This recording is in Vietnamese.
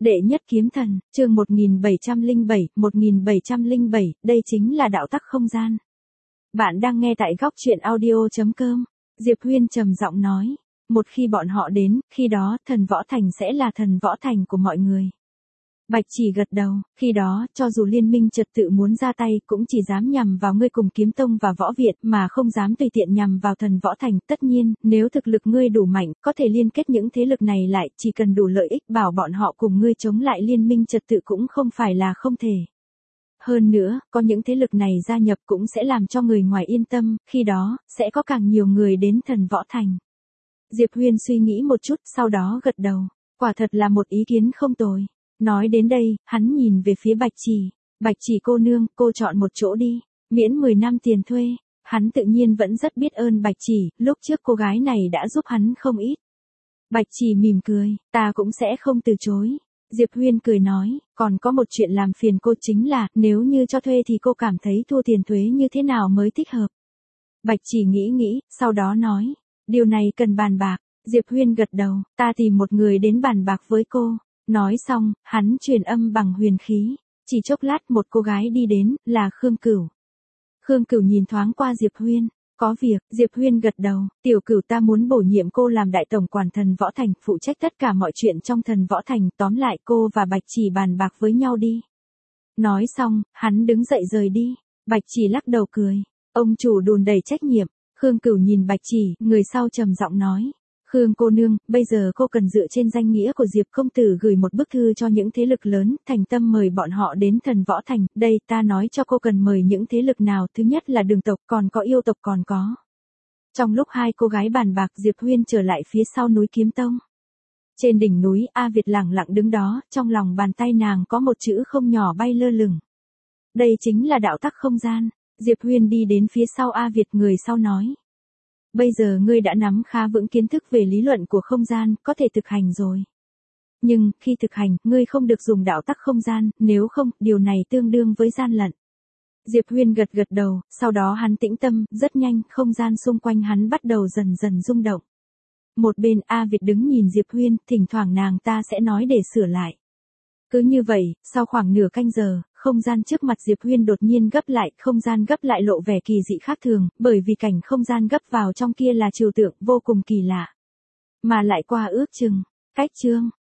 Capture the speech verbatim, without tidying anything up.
Đệ nhất kiếm thần, chương một nghìn bảy trăm lẻ bảy, một nghìn bảy trăm lẻ bảy, đây chính là đạo tắc không gian. Bạn đang nghe tại góc truyện audio chấm com. Diệp Huyên trầm giọng nói, một khi bọn họ đến, khi đó thần võ thành sẽ là thần võ thành của mọi người. Bạch Chỉ gật đầu, khi đó, cho dù liên minh trật tự muốn ra tay cũng chỉ dám nhằm vào ngươi cùng kiếm tông và võ viện mà không dám tùy tiện nhằm vào thần võ thành. Tất nhiên, nếu thực lực ngươi đủ mạnh, có thể liên kết những thế lực này lại, chỉ cần đủ lợi ích bảo bọn họ cùng ngươi chống lại liên minh trật tự cũng không phải là không thể. Hơn nữa, có những thế lực này gia nhập cũng sẽ làm cho người ngoài yên tâm, khi đó, sẽ có càng nhiều người đến thần võ thành. Diệp Huyên suy nghĩ một chút, sau đó gật đầu, quả thật là một ý kiến không tồi. Nói đến đây, hắn nhìn về phía Bạch Chỉ, Bạch Chỉ cô nương, cô chọn một chỗ đi, miễn mười năm tiền thuê. Hắn tự nhiên vẫn rất biết ơn Bạch Chỉ, lúc trước cô gái này đã giúp hắn không ít. Bạch Chỉ mỉm cười, ta cũng sẽ không từ chối. Diệp Huyên cười nói, còn có một chuyện làm phiền cô chính là, nếu như cho thuê thì cô cảm thấy thua tiền thuế như thế nào mới thích hợp. Bạch Chỉ nghĩ nghĩ, sau đó nói, điều này cần bàn bạc. Diệp Huyên gật đầu, ta tìm một người đến bàn bạc với cô. Nói xong, hắn truyền âm bằng huyền khí. Chỉ chốc lát một cô gái đi đến, là Khương Cửu. Khương Cửu nhìn thoáng qua Diệp Huyên. Có việc, Diệp Huyên gật đầu, tiểu Cửu ta muốn bổ nhiệm cô làm đại tổng quản thần võ thành, phụ trách tất cả mọi chuyện trong thần võ thành, tóm lại cô và Bạch Chỉ bàn bạc với nhau đi. Nói xong, hắn đứng dậy rời đi. Bạch Chỉ lắc đầu cười, ông chủ đùn đầy trách nhiệm. Khương Cửu nhìn Bạch Chỉ, người sau trầm giọng nói. Khương cô nương, bây giờ cô cần dựa trên danh nghĩa của Diệp công tử gửi một bức thư cho những thế lực lớn, thành tâm mời bọn họ đến thần võ thành. Đây ta nói cho cô cần mời những thế lực nào, thứ nhất là đường tộc, còn có yêu tộc còn có. Trong lúc hai cô gái bàn bạc, Diệp Huyên trở lại phía sau núi Kiếm Tông. Trên đỉnh núi, A Việt lẳng lặng đứng đó, trong lòng bàn tay nàng có một chữ không nhỏ bay lơ lửng. Đây chính là đạo tắc không gian. Diệp Huyên đi đến phía sau A Việt, người sau nói. Bây giờ ngươi đã nắm khá vững kiến thức về lý luận của không gian, có thể thực hành rồi. Nhưng, khi thực hành, ngươi không được dùng đạo tắc không gian, nếu không, điều này tương đương với gian lận. Diệp Huyên gật gật đầu, sau đó hắn tĩnh tâm, rất nhanh, không gian xung quanh hắn bắt đầu dần dần rung động. Một bên A Việt đứng nhìn Diệp Huyên, thỉnh thoảng nàng ta sẽ nói để sửa lại. Cứ như vậy, sau khoảng nửa canh giờ, không gian trước mặt Diệp Huyên đột nhiên gấp lại, không gian gấp lại lộ vẻ kỳ dị khác thường, bởi vì cảnh không gian gấp vào trong kia là trừu tượng vô cùng kỳ lạ. Mà lại qua ước chừng, cách chương,